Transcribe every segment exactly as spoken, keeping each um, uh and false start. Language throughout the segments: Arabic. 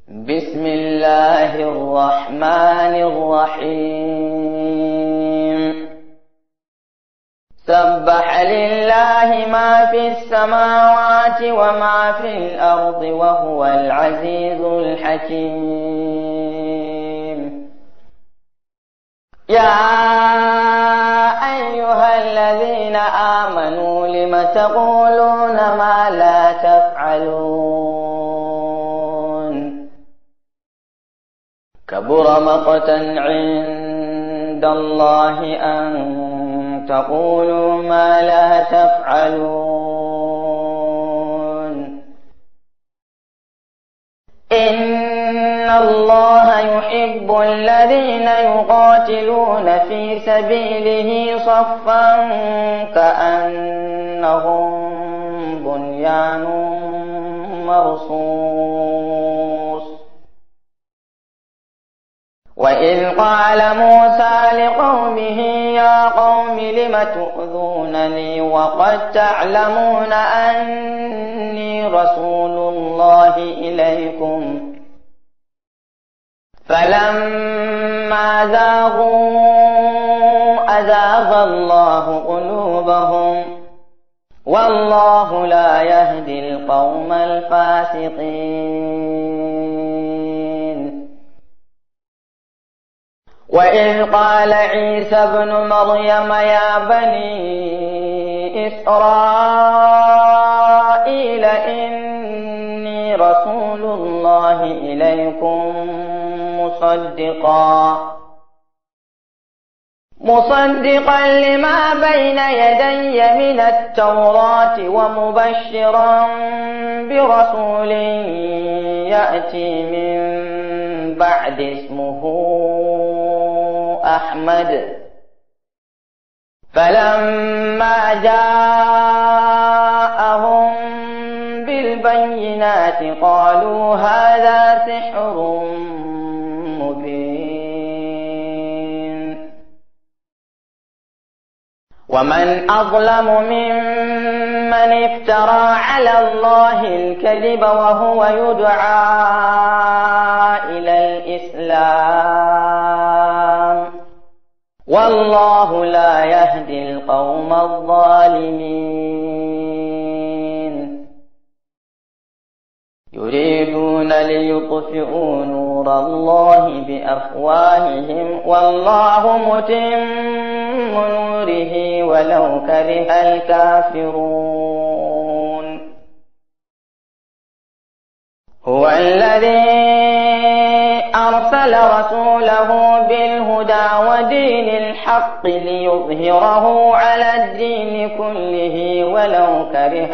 بسم الله الرحمن الرحيم سبح لله ما في السماوات وما في الأرض وهو العزيز الحكيم. يا أيها الذين آمنوا لم تقولون ما لا تفعلون كبر مقتا عند الله أن تقولوا ما لا تفعلون إن الله يحب الذين يقاتلون في سبيله صفا كأنهم بنيان مرصوص. وإذ قال موسى لقومه يا قوم لم تؤذونني وقد تعلمون أني رسول الله إليكم فلما زاغوا أزاغ الله قلوبهم والله لا يهدي القوم الفاسقين. وإذ قال عيسى ابن مريم يا بني إسرائيل إني رسول الله إليكم مصدقا مصدقا لما بين يدي من التوراة ومبشرا برسول يأتي من بعد اسمه أحمد. فلما جاءهم بالبينات قالوا هذا سحر مبين. ومن أظلم ممن افترى على الله الكذب وهو يدعى إلى الإسلام والله لا يهدي القوم الظالمين. يريدون ليطفئوا نور الله بأفواههم والله متم نوره ولو كره الكافرون. هو الذي أرسل رسوله بالهدى ودين الحق ليظهره على الدين كله ولو كره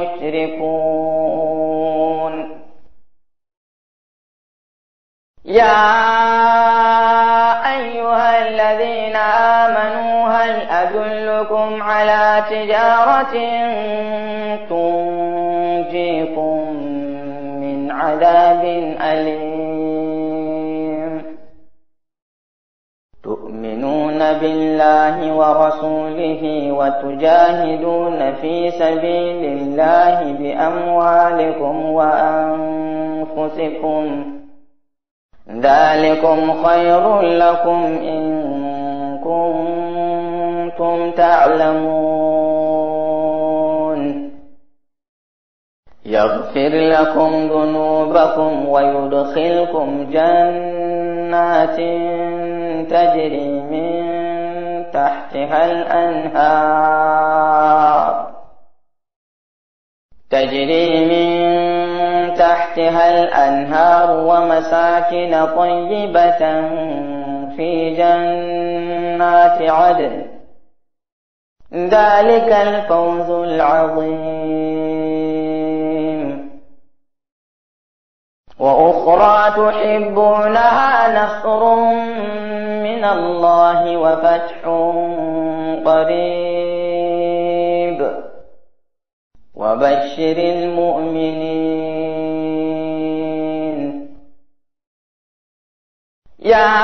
المشركون. يا أيها الذين آمنوا هل أدلكم على تجارة تنجيكم من عذاب أليم تؤمنون بالله ورسوله وتجاهدون في سبيل الله بأموالكم وأنفسكم ذلكم خير لكم إن كنتم تعلمون. يغفر لكم ذنوبكم ويدخلكم جنات تجري من تحتها الأنهار تجري من تحتها الأنهار ومساكن طيبة في جنات عدن ذلك الفوز العظيم. وأخرى تحبونها نصر من الله وفتح قريب وبشر المؤمنين. يا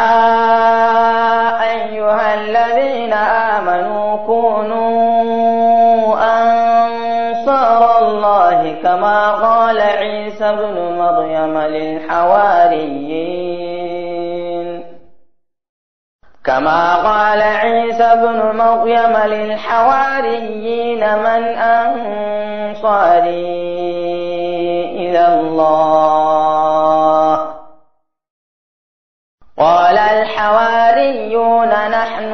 أيها الذين آمنوا كونوا أنصار الله كما قال عيسى ابن مريم مريم للحواريين كما قال عيسى ابن مريم للحواريين من أنصاري إلى الله قال الحواريون نحن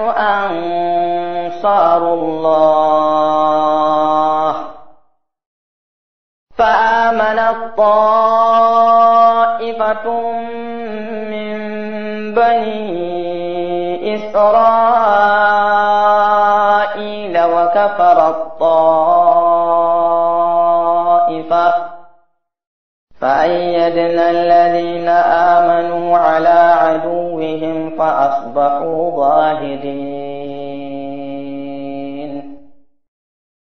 أنصار الله فآمنت طائفة من بني إسرائيل وكفرت طائفة فأيدنا الذين آمنوا على عدوهم فأصبحوا ظاهرين